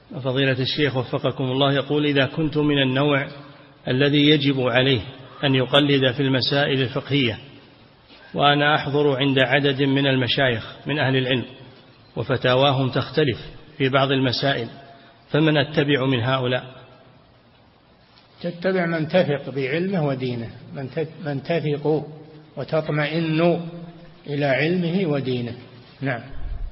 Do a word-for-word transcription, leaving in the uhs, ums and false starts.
فضيلة الشيخ وفقكم الله يقول: إذا كنت من النوع الذي يجب عليه أن يقلد في المسائل الفقهية، وأنا أحضر عند عدد من المشايخ من أهل العلم وفتاواهم تختلف في بعض المسائل، فمن أتبع من هؤلاء؟ تتبع من تثق بعلمه ودينه، من تثق وتطمئن إلى علمه ودينه. نعم.